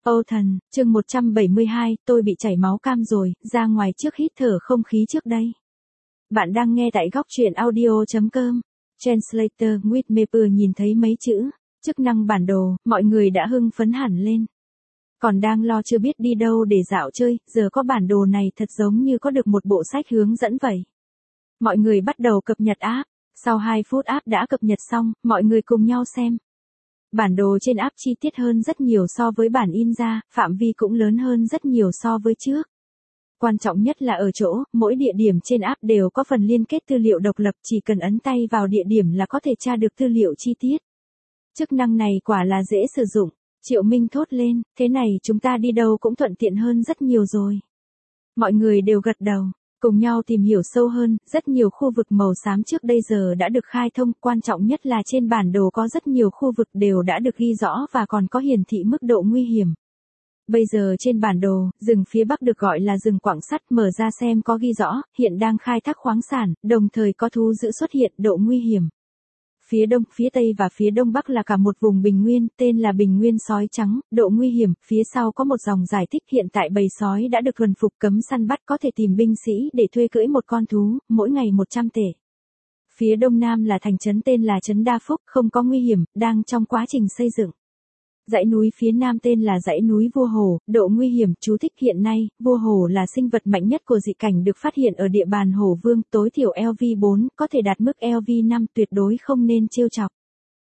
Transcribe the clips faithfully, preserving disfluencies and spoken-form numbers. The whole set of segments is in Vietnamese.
Âu thần, chương một trăm bảy mươi hai, tôi bị chảy máu cam rồi, ra ngoài trước hít thở không khí trước đây. Bạn đang nghe tại góc truyện audio chấm com. Translator with Maple nhìn thấy mấy chữ, chức năng bản đồ, mọi người đã hưng phấn hẳn lên. Còn đang lo chưa biết đi đâu để dạo chơi, giờ có bản đồ này thật giống như có được một bộ sách hướng dẫn vậy. Mọi người bắt đầu cập nhật app, sau hai phút app đã cập nhật xong, mọi người cùng nhau xem. Bản đồ trên app chi tiết hơn rất nhiều so với bản in ra, phạm vi cũng lớn hơn rất nhiều so với trước. Quan trọng nhất là ở chỗ, mỗi địa điểm trên app đều có phần liên kết tư liệu độc lập, chỉ cần ấn tay vào địa điểm là có thể tra được tư liệu chi tiết. Chức năng này quả là dễ sử dụng, Triệu Minh thốt lên, thế này chúng ta đi đâu cũng thuận tiện hơn rất nhiều rồi. Mọi người đều gật đầu. Cùng nhau tìm hiểu sâu hơn, rất nhiều khu vực màu xám trước đây giờ đã được khai thông, quan trọng nhất là trên bản đồ có rất nhiều khu vực đều đã được ghi rõ và còn có hiển thị mức độ nguy hiểm. Bây giờ trên bản đồ, rừng phía Bắc được gọi là rừng quặng sắt, mở ra xem có ghi rõ, hiện đang khai thác khoáng sản, đồng thời có thú dữ xuất hiện, độ nguy hiểm. Phía Đông, phía Tây và phía Đông Bắc là cả một vùng bình nguyên, tên là bình nguyên sói trắng, độ nguy hiểm, phía sau có một dòng giải thích hiện tại bầy sói đã được thuần phục cấm săn bắt có thể tìm binh sĩ để thuê cưỡi một con thú, mỗi ngày một trăm tể. Phía Đông Nam là thành trấn tên là trấn Đa Phúc, không có nguy hiểm, đang trong quá trình xây dựng. Dãy núi phía Nam tên là dãy núi Vua Hồ, độ nguy hiểm, chú thích hiện nay, Vua Hồ là sinh vật mạnh nhất của dị cảnh được phát hiện ở địa bàn Hổ Vương, tối thiểu L V bốn, có thể đạt mức L V năm, tuyệt đối không nên trêu chọc.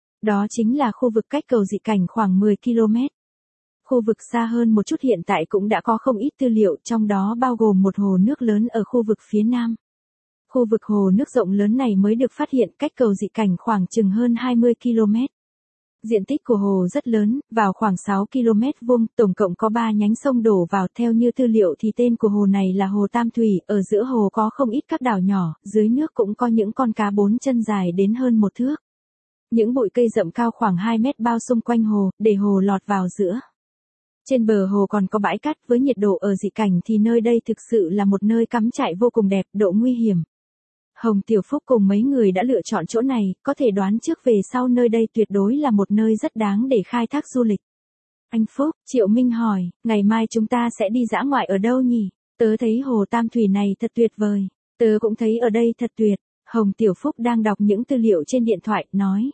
Đó chính là khu vực cách cầu dị cảnh khoảng mười ki lô mét. Khu vực xa hơn một chút hiện tại cũng đã có không ít tư liệu, trong đó bao gồm một hồ nước lớn ở khu vực phía Nam. Khu vực hồ nước rộng lớn này mới được phát hiện cách cầu dị cảnh khoảng chừng hơn hai mươi ki lô mét. Diện tích của hồ rất lớn, vào khoảng sáu ki lô mét vuông, tổng cộng có ba nhánh sông đổ vào, theo như tư liệu thì tên của hồ này là Hồ Tam Thủy, ở giữa hồ có không ít các đảo nhỏ, dưới nước cũng có những con cá bốn chân dài đến hơn một thước. Những bụi cây rậm cao khoảng hai mét bao xung quanh hồ, để hồ lọt vào giữa. Trên bờ hồ còn có bãi cát, với nhiệt độ ở dị cảnh thì nơi đây thực sự là một nơi cắm trại vô cùng đẹp, độ nguy hiểm. Hồng Tiểu Phúc cùng mấy người đã lựa chọn chỗ này, có thể đoán trước về sau nơi đây tuyệt đối là một nơi rất đáng để khai thác du lịch. Anh Phúc, Triệu Minh hỏi, ngày mai chúng ta sẽ đi dã ngoại ở đâu nhỉ? Tớ thấy hồ Tam Thủy này thật tuyệt vời. Tớ cũng thấy ở đây thật tuyệt. Hồng Tiểu Phúc đang đọc những tư liệu trên điện thoại, nói.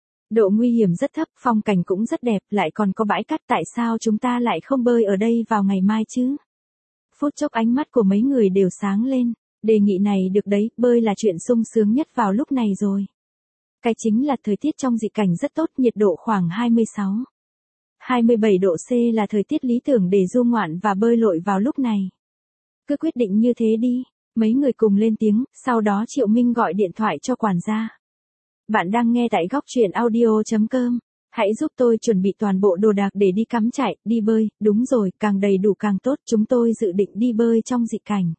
Độ nguy hiểm rất thấp, phong cảnh cũng rất đẹp, lại còn có bãi cát, tại sao chúng ta lại không bơi ở đây vào ngày mai chứ? Phút chốc ánh mắt của mấy người đều sáng lên. Đề nghị này được đấy, bơi là chuyện sung sướng nhất vào lúc này rồi. Cái chính là thời tiết trong dị cảnh rất tốt, nhiệt độ khoảng hai mươi sáu, hai mươi bảy độ C là thời tiết lý tưởng để du ngoạn và bơi lội vào lúc này. Cứ quyết định như thế đi, mấy người cùng lên tiếng, sau đó Triệu Minh gọi điện thoại cho quản gia. Bạn đang nghe tại góc truyện audio chấm com. Hãy giúp tôi chuẩn bị toàn bộ đồ đạc để đi cắm trại, đi bơi, đúng rồi, càng đầy đủ càng tốt, chúng tôi dự định đi bơi trong dị cảnh.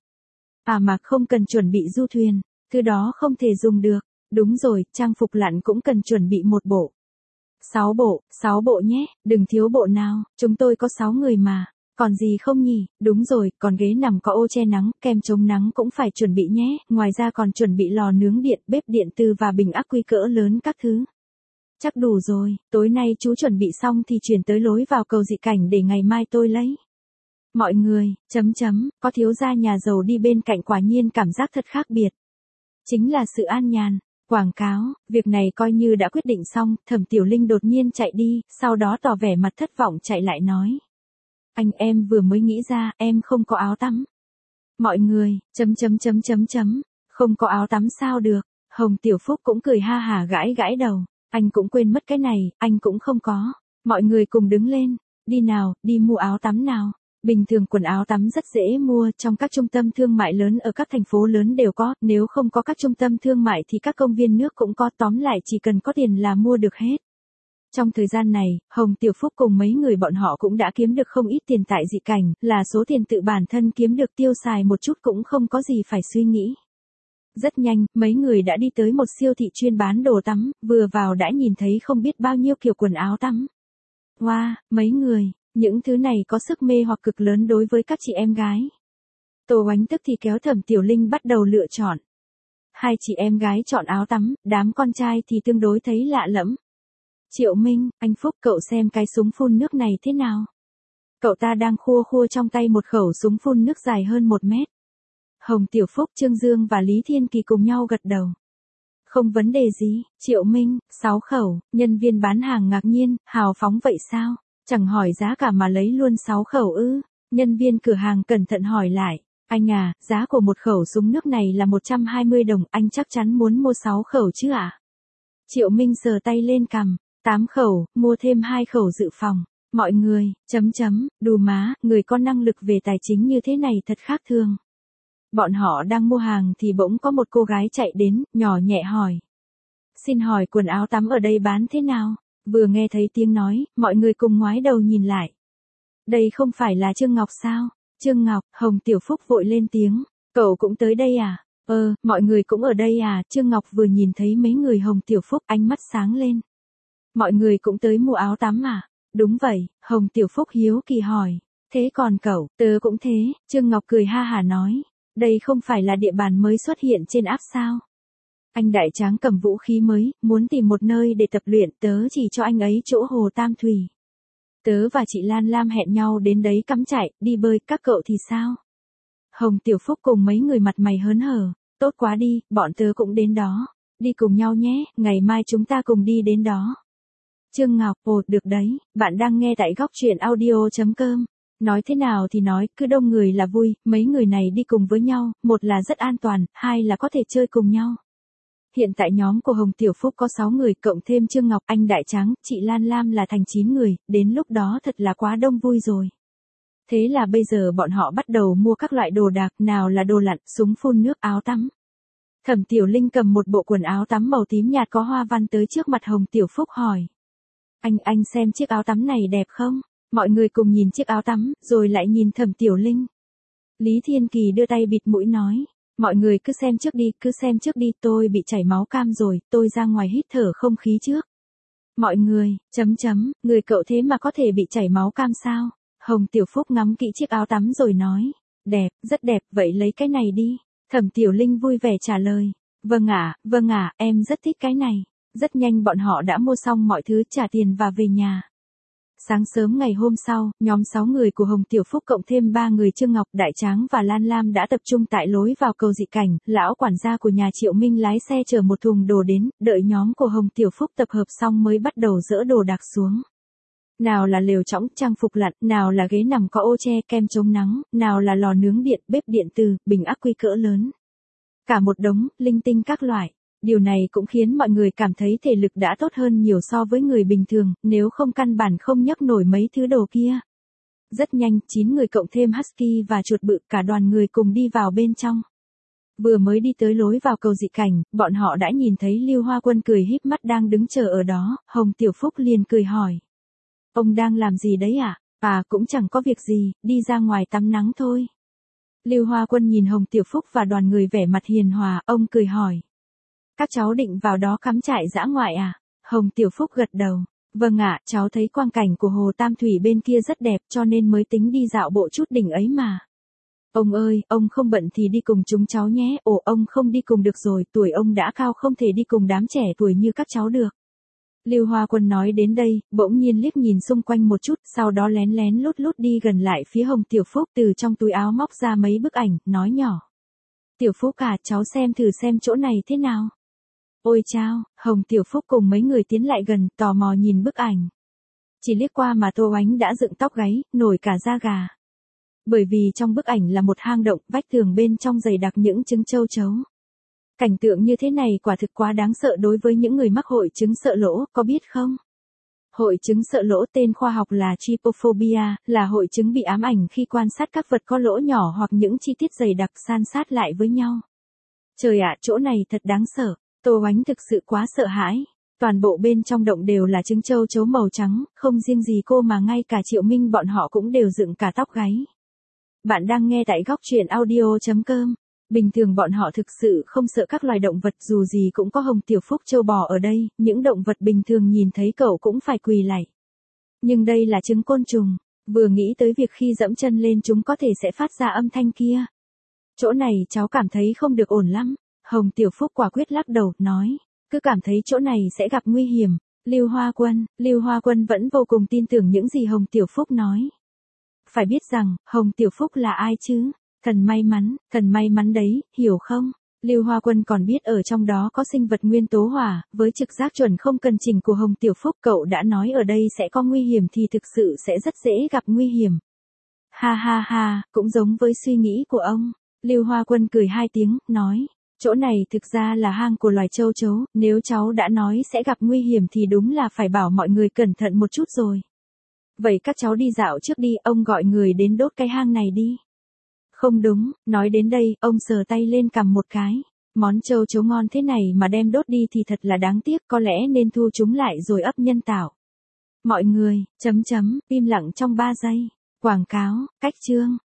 À mà không cần chuẩn bị du thuyền, thứ đó không thể dùng được. Đúng rồi, trang phục lặn cũng cần chuẩn bị một bộ. Sáu bộ, sáu bộ nhé, đừng thiếu bộ nào, chúng tôi có sáu người mà. Còn gì không nhỉ? Đúng rồi, còn ghế nằm có ô che nắng, kem chống nắng cũng phải chuẩn bị nhé, ngoài ra còn chuẩn bị lò nướng điện, bếp điện từ và bình ắc quy cỡ lớn các thứ. Chắc đủ rồi, tối nay chú chuẩn bị xong thì chuyển tới lối vào cầu dị cảnh để ngày mai tôi lấy. Mọi người, chấm chấm, có thiếu gia nhà giàu đi bên cạnh quả nhiên cảm giác thật khác biệt. Chính là sự an nhàn. Quảng cáo, việc này coi như đã quyết định xong, Thẩm Tiểu Linh đột nhiên chạy đi, sau đó tỏ vẻ mặt thất vọng chạy lại nói. Anh em vừa mới nghĩ ra, em không có áo tắm. Mọi người, chấm chấm chấm chấm chấm, không có áo tắm sao được, Hồng Tiểu Phúc cũng cười ha hả gãi gãi đầu, anh cũng quên mất cái này, anh cũng không có. Mọi người cùng đứng lên, đi nào, đi mua áo tắm nào. Bình thường quần áo tắm rất dễ mua, trong các trung tâm thương mại lớn ở các thành phố lớn đều có, nếu không có các trung tâm thương mại thì các công viên nước cũng có, tóm lại chỉ cần có tiền là mua được hết. Trong thời gian này, Hồng Tiểu Phúc cùng mấy người bọn họ cũng đã kiếm được không ít tiền tại dị cảnh, là số tiền tự bản thân kiếm được tiêu xài một chút cũng không có gì phải suy nghĩ. Rất nhanh, mấy người đã đi tới một siêu thị chuyên bán đồ tắm, vừa vào đã nhìn thấy không biết bao nhiêu kiểu quần áo tắm. Wow, mấy người. Những thứ này có sức mê hoặc cực lớn đối với các chị em gái. Tô Oánh tức thì kéo Thẩm Tiểu Linh bắt đầu lựa chọn. Hai chị em gái chọn áo tắm, đám con trai thì tương đối thấy lạ lẫm. Triệu Minh, anh Phúc cậu xem cái súng phun nước này thế nào? Cậu ta đang khua khua trong tay một khẩu súng phun nước dài hơn một mét. Hồng Tiểu Phúc, Trương Dương và Lý Thiên Kỳ cùng nhau gật đầu. Không vấn đề gì, Triệu Minh, sáu khẩu, nhân viên bán hàng ngạc nhiên, hào phóng vậy sao? Chẳng hỏi giá cả mà lấy luôn sáu khẩu ư? Nhân viên cửa hàng cẩn thận hỏi lại, anh à, giá của một khẩu súng nước này là một trăm hai mươi đồng, anh chắc chắn muốn mua sáu khẩu chứ ạ? À? Triệu Minh sờ tay lên cằm, tám khẩu, mua thêm hai khẩu dự phòng. Mọi người, chấm chấm, đù má, người có năng lực về tài chính như thế này thật khác thường. Bọn họ đang mua hàng thì bỗng có một cô gái chạy đến, nhỏ nhẹ hỏi. Xin hỏi quần áo tắm ở đây bán thế nào? Vừa nghe thấy tiếng nói, mọi người cùng ngoái đầu nhìn lại. Đây không phải là Trương Ngọc sao? Trương Ngọc, Hồng Tiểu Phúc vội lên tiếng. Cậu cũng tới đây à? Ờ, mọi người cũng ở đây à? Trương Ngọc vừa nhìn thấy mấy người Hồng Tiểu Phúc, ánh mắt sáng lên. Mọi người cũng tới mua áo tắm à? Đúng vậy, Hồng Tiểu Phúc hiếu kỳ hỏi. Thế còn cậu, tớ cũng thế, Trương Ngọc cười ha hả nói. Đây không phải là địa bàn mới xuất hiện trên app sao? Anh đại tráng cầm vũ khí mới, muốn tìm một nơi để tập luyện, tớ chỉ cho anh ấy chỗ hồ Tam Thủy. Tớ và chị Lan Lam hẹn nhau đến đấy cắm trại, đi bơi, các cậu thì sao? Hồng Tiểu Phúc cùng mấy người mặt mày hớn hở, tốt quá đi, bọn tớ cũng đến đó. Đi cùng nhau nhé, ngày mai chúng ta cùng đi đến đó. Trương Ngọc, ồ, được đấy, bạn đang nghe tại góc truyện audio chấm com. Nói thế nào thì nói, cứ đông người là vui, mấy người này đi cùng với nhau, một là rất an toàn, hai là có thể chơi cùng nhau. Hiện tại nhóm của Hồng Tiểu Phúc có sáu người, cộng thêm Trương Ngọc, anh Đại Tráng, chị Lan Lam là thành chín người, đến lúc đó thật là quá đông vui rồi. Thế là bây giờ bọn họ bắt đầu mua các loại đồ đạc, nào là đồ lặn, súng phun nước, áo tắm. Thẩm Tiểu Linh cầm một bộ quần áo tắm màu tím nhạt có hoa văn tới trước mặt Hồng Tiểu Phúc hỏi. Anh, anh xem chiếc áo tắm này đẹp không? Mọi người cùng nhìn chiếc áo tắm, rồi lại nhìn Thẩm Tiểu Linh. Lý Thiên Kỳ đưa tay bịt mũi nói. Mọi người cứ xem trước đi, cứ xem trước đi, tôi bị chảy máu cam rồi, tôi ra ngoài hít thở không khí trước. Mọi người, chấm chấm, người cậu thế mà có thể bị chảy máu cam sao? Hồng Tiểu Phúc ngắm kỹ chiếc áo tắm rồi nói. Đẹp, rất đẹp, vậy lấy cái này đi. Thẩm Tiểu Linh vui vẻ trả lời. Vâng ạ, vâng ạ, em rất thích cái này. Rất nhanh bọn họ đã mua xong mọi thứ, trả tiền và về nhà. Sáng sớm ngày hôm sau, nhóm sáu người của Hồng Tiểu Phúc cộng thêm ba người Trương Ngọc, Đại Tráng và Lan Lam đã tập trung tại lối vào cầu dị cảnh, lão quản gia của nhà Triệu Minh lái xe chở một thùng đồ đến, đợi nhóm của Hồng Tiểu Phúc tập hợp xong mới bắt đầu dỡ đồ đạc xuống. Nào là lều chõng, trang phục lặn, nào là ghế nằm có ô che, kem chống nắng, nào là lò nướng điện, bếp điện từ, bình ắc quy cỡ lớn. Cả một đống, linh tinh các loại. Điều này cũng khiến mọi người cảm thấy thể lực đã tốt hơn nhiều so với người bình thường, nếu không căn bản không nhấc nổi mấy thứ đồ kia. Rất nhanh, chín người cộng thêm Husky và chuột bự, cả đoàn người cùng đi vào bên trong. Vừa mới đi tới lối vào cầu dị cảnh, bọn họ đã nhìn thấy Lưu Hoa Quân cười híp mắt đang đứng chờ ở đó, Hồng Tiểu Phúc liền cười hỏi. Ông đang làm gì đấy ạ? À? À cũng chẳng có việc gì, đi ra ngoài tắm nắng thôi. Lưu Hoa Quân nhìn Hồng Tiểu Phúc và đoàn người vẻ mặt hiền hòa, ông cười hỏi. Các cháu định vào đó cắm trại dã ngoại à? Hồng Tiểu Phúc gật đầu. Vâng ạ, cháu thấy quang cảnh của hồ Tam Thủy bên kia rất đẹp cho nên mới tính đi dạo bộ chút đỉnh ấy mà. Ông ơi, ông không bận thì đi cùng chúng cháu nhé. Ồ, ông không đi cùng được rồi, tuổi ông đã cao không thể đi cùng đám trẻ tuổi như các cháu được. Lưu Hoa Quân nói đến đây, bỗng nhiên liếc nhìn xung quanh một chút, sau đó lén lén lút lút đi gần lại phía Hồng Tiểu Phúc, từ trong túi áo móc ra mấy bức ảnh, nói nhỏ. Tiểu Phúc à, cháu xem thử xem chỗ này thế nào. Ôi chao, Hồng Tiểu Phúc cùng mấy người tiến lại gần, tò mò nhìn bức ảnh. Chỉ liếc qua mà Tô Oánh đã dựng tóc gáy, nổi cả da gà. Bởi vì trong bức ảnh là một hang động, vách tường bên trong dày đặc những trứng châu chấu. Cảnh tượng như thế này quả thực quá đáng sợ đối với những người mắc hội chứng sợ lỗ, có biết không? Hội chứng sợ lỗ tên khoa học là trypophobia, là hội chứng bị ám ảnh khi quan sát các vật có lỗ nhỏ hoặc những chi tiết dày đặc san sát lại với nhau. Trời ạ, chỗ này thật đáng sợ. Tô Oánh thực sự quá sợ hãi. Toàn bộ bên trong động đều là trứng châu chấu màu trắng, không riêng gì cô mà ngay cả Triệu Minh bọn họ cũng đều dựng cả tóc gáy. Bạn đang nghe tại góc truyện audio chấm com. Bình thường bọn họ thực sự không sợ các loài động vật, dù gì cũng có Hồng Tiểu Phúc châu bò ở đây, những động vật bình thường nhìn thấy cậu cũng phải quỳ lạy. Nhưng đây là trứng côn trùng, vừa nghĩ tới việc khi dẫm chân lên chúng có thể sẽ phát ra âm thanh kia. Chỗ này cháu cảm thấy không được ổn lắm. Hồng Tiểu Phúc quả quyết lắc đầu, nói, cứ cảm thấy chỗ này sẽ gặp nguy hiểm. Lưu Hoa Quân, Lưu Hoa Quân vẫn vô cùng tin tưởng những gì Hồng Tiểu Phúc nói. phải biết rằng, Hồng Tiểu Phúc là ai chứ? Thần may mắn, thần may mắn đấy, hiểu không? Lưu Hoa Quân còn biết ở trong đó có sinh vật nguyên tố hỏa, với trực giác chuẩn không cần chỉnh của Hồng Tiểu Phúc cậu đã nói ở đây sẽ có nguy hiểm thì thực sự sẽ rất dễ gặp nguy hiểm. Ha ha ha, cũng giống với suy nghĩ của ông. Lưu Hoa Quân cười hai tiếng, nói, chỗ này thực ra là hang của loài châu chấu, nếu cháu đã nói sẽ gặp nguy hiểm thì đúng là phải bảo mọi người cẩn thận một chút rồi. Vậy các cháu đi dạo trước đi, ông gọi người đến đốt cái hang này đi. Không đúng, nói đến đây, ông sờ tay lên cầm một cái. Món châu chấu ngon thế này mà đem đốt đi thì thật là đáng tiếc, có lẽ nên thu chúng lại rồi ấp nhân tạo. Mọi người, chấm chấm, im lặng trong ba giây. Quảng cáo, cách chương.